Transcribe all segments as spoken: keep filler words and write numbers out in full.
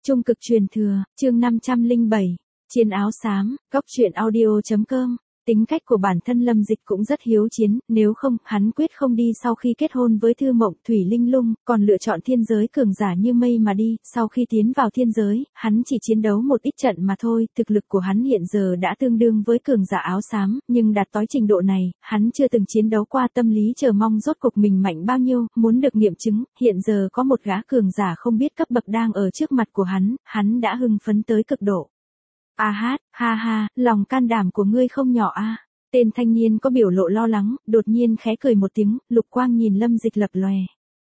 Trung cực truyền thừa, chương năm trăm lẻ bảy, chiến áo xám, góc truyện audio chấm com. Tính cách của bản thân Lâm Dịch cũng rất hiếu chiến, nếu không, hắn quyết không đi sau khi kết hôn với Thư Mộng Thủy Linh Lung, còn lựa chọn thiên giới cường giả như mây mà đi, sau khi tiến vào thiên giới, hắn chỉ chiến đấu một ít trận mà thôi, thực lực của hắn hiện giờ đã tương đương với cường giả áo xám, nhưng đạt tới trình độ này, hắn chưa từng chiến đấu qua, tâm lý chờ mong rốt cuộc mình mạnh bao nhiêu, muốn được nghiệm chứng, hiện giờ có một gã cường giả không biết cấp bậc đang ở trước mặt của hắn, hắn đã hưng phấn tới cực độ. A hát, ha ha, lòng can đảm của ngươi không nhỏ a. À. Tên thanh niên có biểu lộ lo lắng, đột nhiên khẽ cười một tiếng, lục quang nhìn Lâm Dịch lập lòe.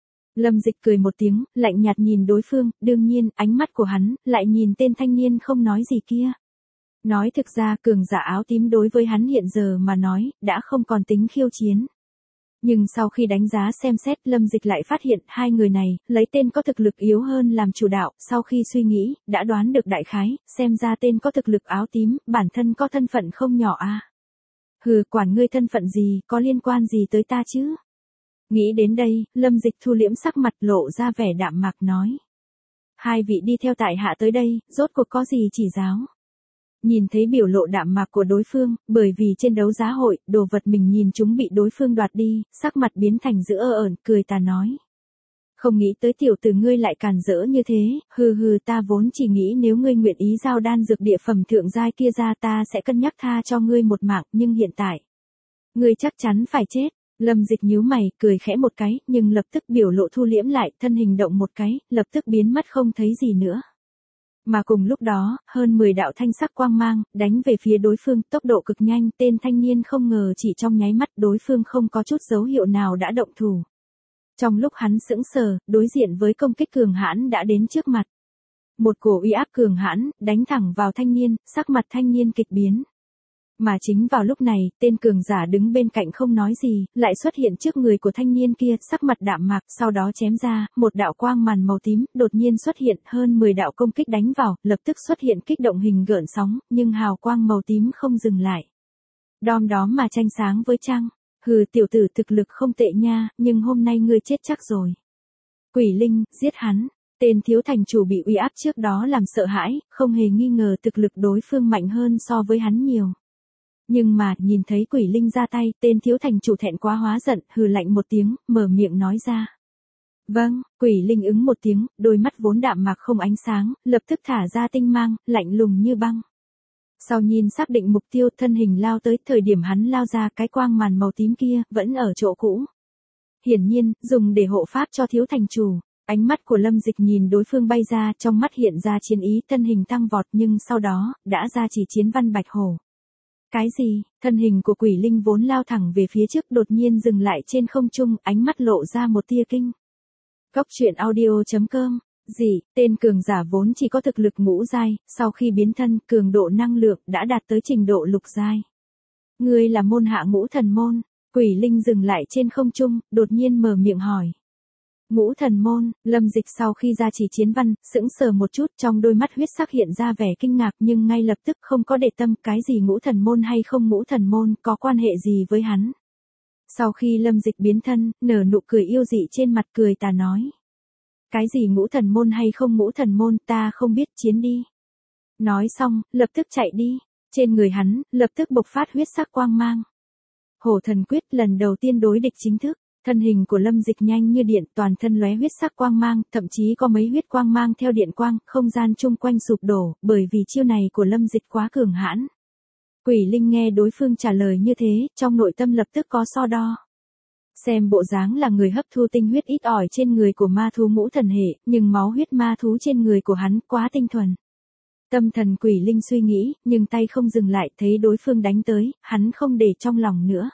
Lâm Dịch cười một tiếng, lạnh nhạt nhìn đối phương, đương nhiên, ánh mắt của hắn, lại nhìn tên thanh niên không nói gì kia. Nói thực ra, cường giả áo tím đối với hắn hiện giờ mà nói, đã không còn tính khiêu chiến. Nhưng sau khi đánh giá xem xét, Lâm Dịch lại phát hiện hai người này, lấy tên có thực lực yếu hơn làm chủ đạo, sau khi suy nghĩ, đã đoán được đại khái, xem ra tên có thực lực áo tím, bản thân có thân phận không nhỏ a. À. Hừ, quản ngươi thân phận gì, có liên quan gì tới ta chứ? Nghĩ đến đây, Lâm Dịch thu liễm sắc mặt lộ ra vẻ đạm mạc nói. Hai vị đi theo tại hạ tới đây, rốt cuộc có gì chỉ giáo? Nhìn thấy biểu lộ đạm mạc của đối phương, bởi vì trên đấu giá hội, đồ vật mình nhìn chúng bị đối phương đoạt đi, sắc mặt biến thành dữ ơ ẩn, cười ta nói. Không nghĩ tới tiểu tử ngươi lại càn rỡ như thế, hừ hừ, ta vốn chỉ nghĩ nếu ngươi nguyện ý giao đan dược địa phẩm thượng giai kia ra ta sẽ cân nhắc tha cho ngươi một mạng, nhưng hiện tại, ngươi chắc chắn phải chết. Lâm Dịch nhíu mày, cười khẽ một cái, nhưng lập tức biểu lộ thu liễm lại, thân hình động một cái, lập tức biến mất không thấy gì nữa. Mà cùng lúc đó, hơn mười đạo thanh sắc quang mang, đánh về phía đối phương, tốc độ cực nhanh, tên thanh niên không ngờ chỉ trong nháy mắt đối phương không có chút dấu hiệu nào đã động thủ. Trong lúc hắn sững sờ, đối diện với công kích cường hãn đã đến trước mặt. Một cổ uy áp cường hãn, đánh thẳng vào thanh niên, sắc mặt thanh niên kịch biến. Mà chính vào lúc này, tên cường giả đứng bên cạnh không nói gì, lại xuất hiện trước người của thanh niên kia, sắc mặt đạm mạc, sau đó chém ra, một đạo quang màn màu tím, đột nhiên xuất hiện, hơn mười đạo công kích đánh vào, lập tức xuất hiện kích động hình gợn sóng, nhưng hào quang màu tím không dừng lại. Đom đóm mà tranh sáng với trăng, hừ tiểu tử thực lực không tệ nha, nhưng hôm nay ngươi chết chắc rồi. Quỷ Linh, giết hắn. Tên thiếu thành chủ bị uy áp trước đó làm sợ hãi, không hề nghi ngờ thực lực đối phương mạnh hơn so với hắn nhiều. Nhưng mà, nhìn thấy Quỷ Linh ra tay, tên thiếu thành chủ thẹn quá hóa giận, hừ lạnh một tiếng, mở miệng nói ra. Vâng, Quỷ Linh ứng một tiếng, đôi mắt vốn đạm mạc không ánh sáng, lập tức thả ra tinh mang, lạnh lùng như băng. Sau nhìn xác định mục tiêu, thân hình lao tới, thời điểm hắn lao ra, cái quang màn màu tím kia, vẫn ở chỗ cũ. Hiển nhiên, dùng để hộ pháp cho thiếu thành chủ. Ánh mắt của Lâm Dịch nhìn đối phương bay ra, trong mắt hiện ra chiến ý, thân hình tăng vọt, nhưng sau đó, đã ra chỉ chiến văn bạch hổ. Cái gì? Thân hình của Quỷ Linh vốn lao thẳng về phía trước, đột nhiên dừng lại trên không trung, ánh mắt lộ ra một tia kinh. Góc truyện audio chấm com. Gì? Tên cường giả vốn chỉ có thực lực ngũ giai, sau khi biến thân, cường độ năng lượng đã đạt tới trình độ lục giai. Ngươi là môn hạ Ngũ Thần Môn? Quỷ Linh dừng lại trên không trung, đột nhiên mở miệng hỏi. Ngũ Thần Môn. Lâm Dịch sau khi ra chỉ chiến văn, sững sờ một chút, trong đôi mắt huyết sắc hiện ra vẻ kinh ngạc, nhưng ngay lập tức không có để tâm, cái gì Ngũ Thần Môn hay không Ngũ Thần Môn, có quan hệ gì với hắn. Sau khi Lâm Dịch biến thân, nở nụ cười yêu dị trên mặt, cười tà nói. Cái gì Ngũ Thần Môn hay không Ngũ Thần Môn, ta không biết, chiến đi. Nói xong, lập tức chạy đi. Trên người hắn, lập tức bộc phát huyết sắc quang mang. Hổ Thần Quyết lần đầu tiên đối địch chính thức. Thân hình của Lâm Dịch nhanh như điện, toàn thân lóe huyết sắc quang mang, thậm chí có mấy huyết quang mang theo điện quang, không gian chung quanh sụp đổ, bởi vì chiêu này của Lâm Dịch quá cường hãn. Quỷ Linh nghe đối phương trả lời như thế, trong nội tâm lập tức có so đo. Xem bộ dáng là người hấp thu tinh huyết ít ỏi trên người của ma thú ngũ thần hệ, nhưng máu huyết ma thú trên người của hắn quá tinh thuần. Tâm thần Quỷ Linh suy nghĩ, nhưng tay không dừng lại, thấy đối phương đánh tới, hắn không để trong lòng nữa.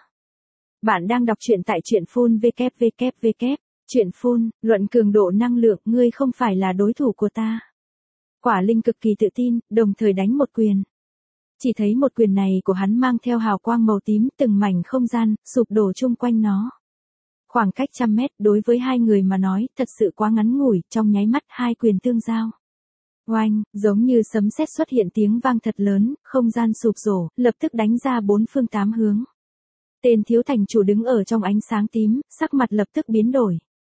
Bạn đang đọc truyện tại truyện phun vê kép vê kép vê kép. Truyện phun, luận cường độ năng lượng, ngươi không phải là đối thủ của ta. Quả Linh cực kỳ tự tin, đồng thời đánh một quyền. Chỉ thấy một quyền này của hắn mang theo hào quang màu tím, từng mảnh không gian, sụp đổ chung quanh nó. Khoảng cách trăm mét đối với hai người mà nói, thật sự quá ngắn ngủi, trong nháy mắt hai quyền tương giao. Oanh, giống như sấm sét xuất hiện tiếng vang thật lớn, không gian sụp đổ, lập tức đánh ra bốn phương tám hướng. Tên thiếu thành chủ đứng ở trong ánh sáng tím, sắc mặt lập tức biến đổi.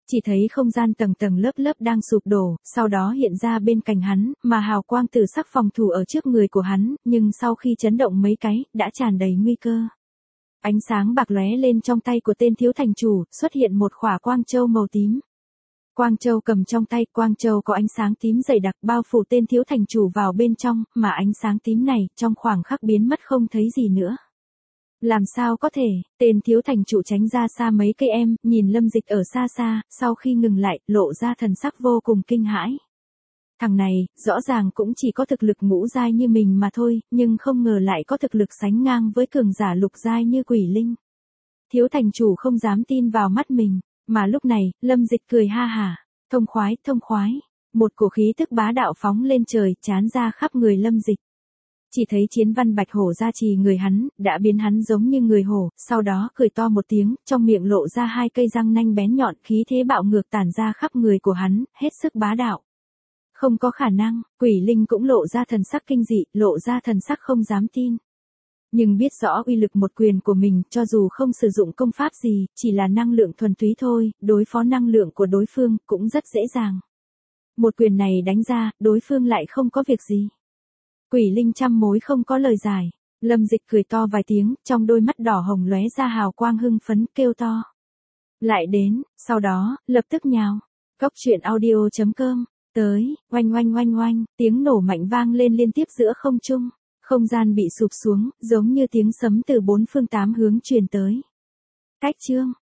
Chỉ thấy không gian tầng tầng lớp lớp đang sụp đổ, sau đó hiện ra bên cạnh hắn, mà hào quang tử sắc phòng thủ ở trước người của hắn, nhưng sau khi chấn động mấy cái, đã tràn đầy nguy cơ. Ánh sáng bạc lóe lên trong tay của tên thiếu thành chủ, xuất hiện một khỏa quang châu màu tím. Quang châu cầm trong tay, quang châu có ánh sáng tím dày đặc bao phủ tên thiếu thành chủ vào bên trong, mà ánh sáng tím này, trong khoảng khắc biến mất không thấy gì nữa. Làm sao có thể, tên thiếu thành chủ tránh ra xa mấy cây em, nhìn Lâm Dịch ở xa xa, sau khi ngừng lại, lộ ra thần sắc vô cùng kinh hãi. Thằng này, rõ ràng cũng chỉ có thực lực ngũ giai như mình mà thôi, nhưng không ngờ lại có thực lực sánh ngang với cường giả lục giai như Quỷ Linh. Thiếu thành chủ không dám tin vào mắt mình, mà lúc này, Lâm Dịch cười ha hả, thông khoái, thông khoái, một cổ khí tức bá đạo phóng lên trời, tràn ra khắp người Lâm Dịch. Chỉ thấy chiến văn bạch hổ gia trì người hắn, đã biến hắn giống như người hổ, sau đó cười to một tiếng, trong miệng lộ ra hai cây răng nanh bén nhọn, khí thế bạo ngược tản ra khắp người của hắn, hết sức bá đạo. Không có khả năng, Quỷ Linh cũng lộ ra thần sắc kinh dị, lộ ra thần sắc không dám tin. Nhưng biết rõ uy lực một quyền của mình, cho dù không sử dụng công pháp gì, chỉ là năng lượng thuần túy thôi, đối phó năng lượng của đối phương, cũng rất dễ dàng. Một quyền này đánh ra, đối phương lại không có việc gì. Quỷ Linh trăm mối không có lời giải, Lâm Dịch cười to vài tiếng, trong đôi mắt đỏ hồng lóe ra hào quang hưng phấn, kêu to. Lại đến, sau đó, lập tức nhào. Cốc truyện audio chấm com, tới, oanh oanh oanh oanh, tiếng nổ mạnh vang lên liên tiếp giữa không trung, không gian bị sụp xuống, giống như tiếng sấm từ bốn phương tám hướng truyền tới. Cách chương